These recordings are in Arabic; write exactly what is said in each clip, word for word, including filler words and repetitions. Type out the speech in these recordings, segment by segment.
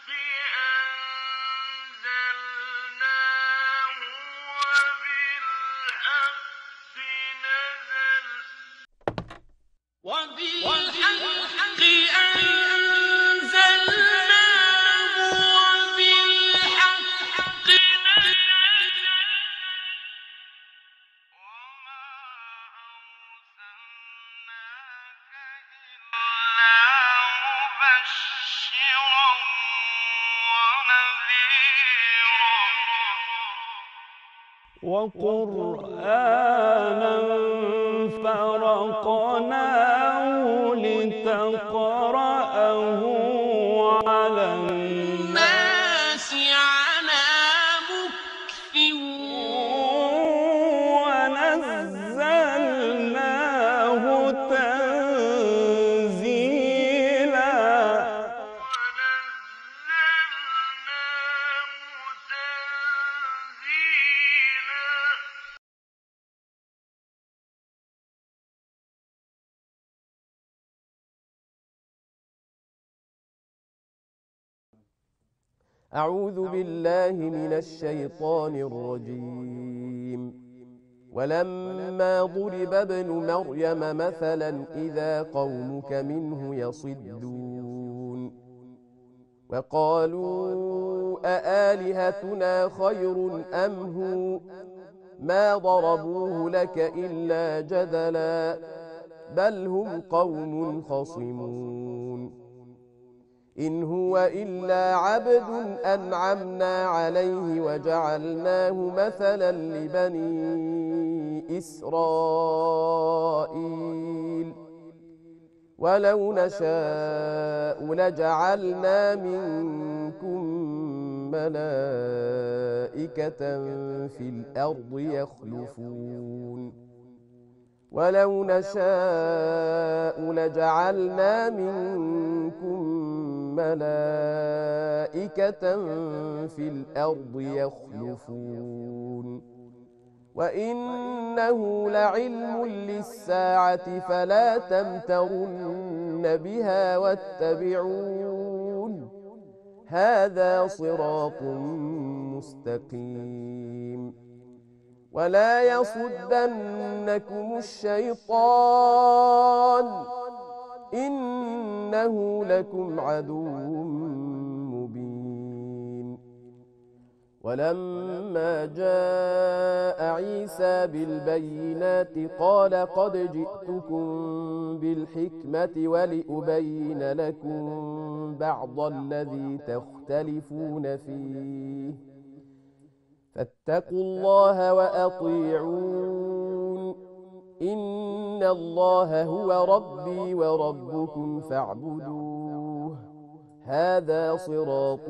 أنزلناه وبالحق نزل وبالحق أنزلناه وبالحق نزل وما أرسلناك إلا مبشرا ونذيرا وقرآنا فرقناه لتقرأه على الناس على مكث ونزلناه تنزيلا ونزلناه تنزيلا أعوذ بالله من الشيطان الرجيم. ولما ضرب ابن مريم مثلا إذا قومك منه يصدون وقالوا أآلهتنا خير أم هو ما ضربوه لك إلا جدلا بل هم قوم خصمون إن هو إلا عبد أنعمنا عليه وجعلناه مثلا لبني إسرائيل ولو نشاء لجعلنا منكم ملائكة في الأرض يخلفون ولو نشاء لجعلنا منكم ملائكة في الأرض يخلفون وإنه لعلم للساعة فلا تمترن بها واتبعون هذا صراط مستقيم ولا يصدنكم الشيطان إنه لكم عدو مبين ولما جاء عيسى بالبينات قال قد جئتكم بالحكمة ولأبين لكم بعض الذي تختلفون فيه فاتقوا الله وأطيعون إن الله هو ربي وربكم فاعبدوه هذا صراط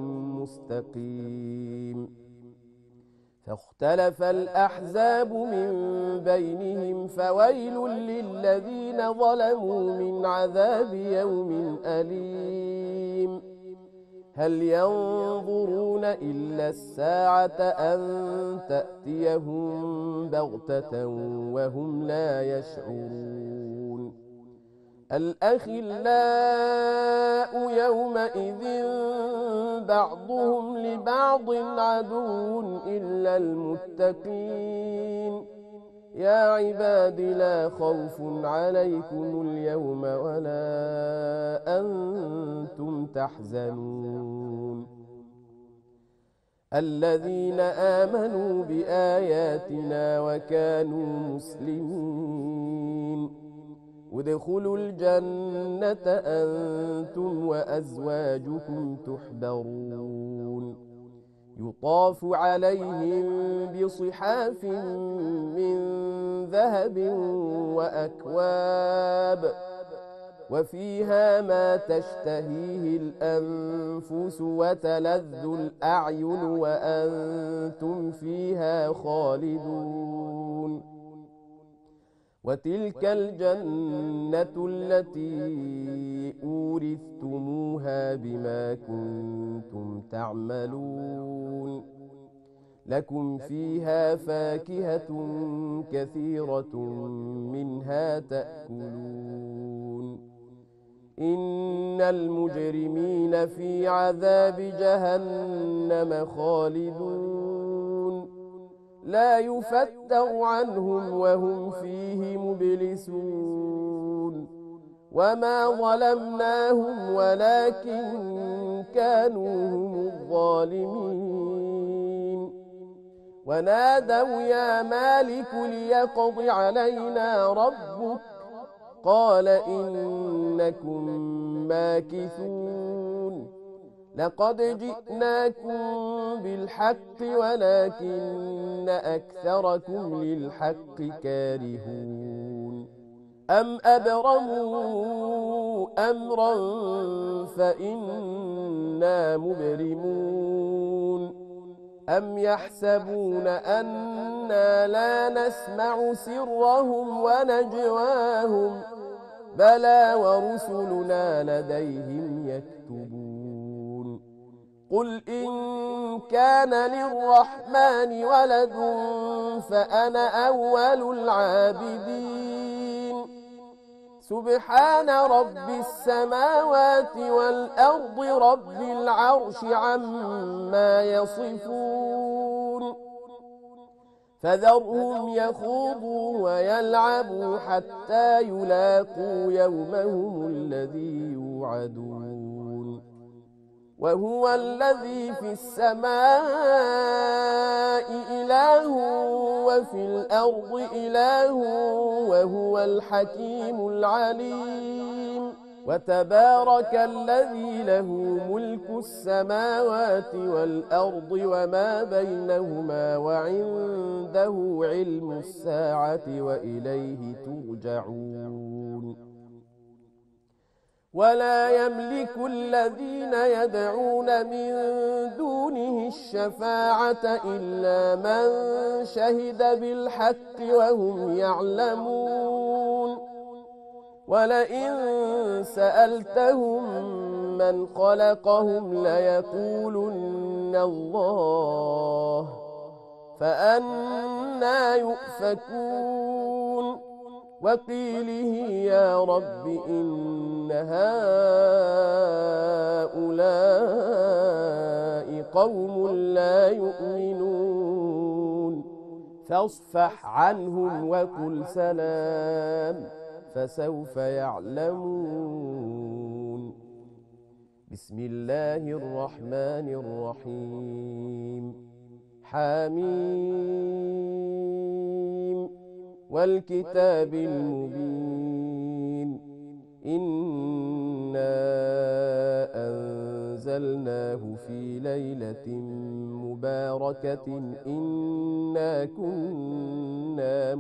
مستقيم فاختلف الأحزاب من بينهم فويل للذين ظلموا من عذاب يوم أليم هل ينظرون إلا الساعة أن تأتيهم بغتة وهم لا يشعرون الأخلاء يومئذ بعضهم لبعض عدو إلا المتقين يا عباد لا خوف عليكم اليوم ولا أنتم تحزنون الذين آمنوا بآياتنا وكانوا مسلمين ادخلوا الجنة أنتم وأزواجكم تحبرون يطاف عليهم بصحاف من ذهب وأكواب وفيها ما تشتهيه الأنفس وتلذ الأعين وأنتم فيها خالدون وتلك الجنة التي أورثتموها بما كنتم تعملون لكم فيها فاكهة كثيرة منها تأكلون إن المجرمين في عذاب جهنم خالدون لا يفتر عنهم وهم فيه مبلسون وما ظلمناهم ولكن كانوا هم الظالمين ونادوا يا مالك ليقض علينا ربك قال إنكم ماكثون لقد جئناكم بالحق ولكن أكثركم للحق كارهون أم أبرموا أمرا فإنا مبرمون أم يحسبون أنا لا نسمع سرهم ونجواهم بلى ورسلنا لديهم يكتبون قل إن كان للرحمن ولد فأنا أول العابدين سبحان رب السماوات والأرض رب العرش عما يصفون فذرهم يخوضوا ويلعبوا حتى يلاقوا يومهم الذي يوعدون وهو الذي في السماء إله وفي الأرض إله وهو الحكيم العليم وتبارك الذي له ملك السماوات والأرض وما بينهما وعنده علم الساعة وإليه ترجعون ولا يملك الذين يدعون من دونه الشفاعة إلا من شهد بالحق وهم يعلمون ولئن سألتهم من خلقهم ليقولن الله فأنى يؤفكون وقيله يا رب إن هؤلاء قوم لا يؤمنون فاصفح عنهم وقل سلام فسوف يعلمون بسم الله الرحمن الرحيم حميم والكتاب المبين إنا أنزلناه في ليلة مباركة إنا كنا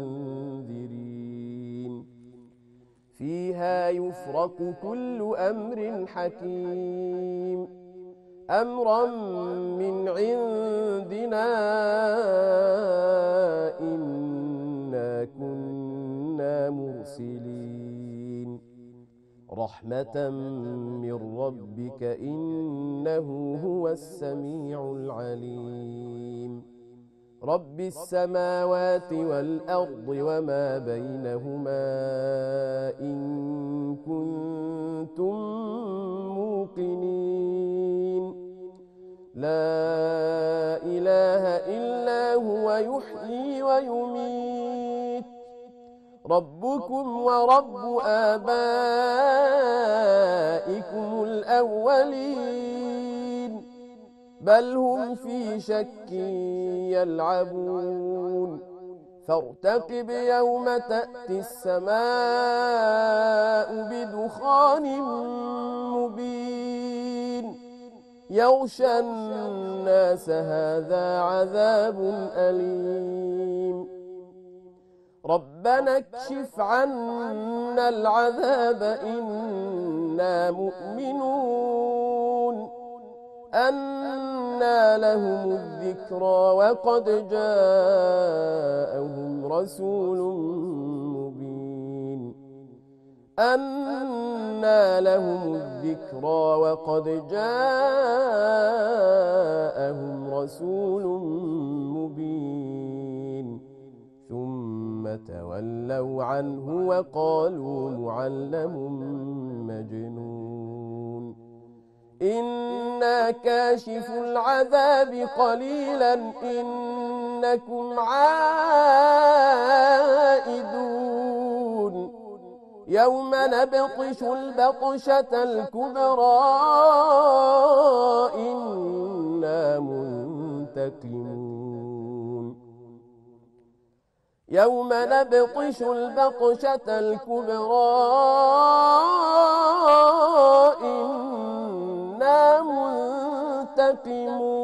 منذرين فيها يفرق كل أمر حكيم أمرا من عندنا إنا كنا مرسلين رحمة من ربك إنه هو السميع العليم رب السماوات والأرض وما بينهما إن كنتم موقنين لا إله إلا هو يحيي ويميت ربكم ورب آبائكم الأولين بل هم في شك يلعبون فارتقب يوم تأتي السماء بدخان مبين يغشى الناس هذا عذاب أليم ربنا اكشف عنا العذاب إنا مؤمنون أنى لهم الذكرى وقد جاءهم رسول مبين أنى لهم الذكرى وقد جاءهم رسول مبين ثم ثم تولوا عنه وقالوا معلم مجنون إنا كاشف العذاب قليلا إنكم عائدون يوم نبطش البطشة الكبرى إنا منتقمون يوم نبطش البطشة الكبرى إنا منتقمون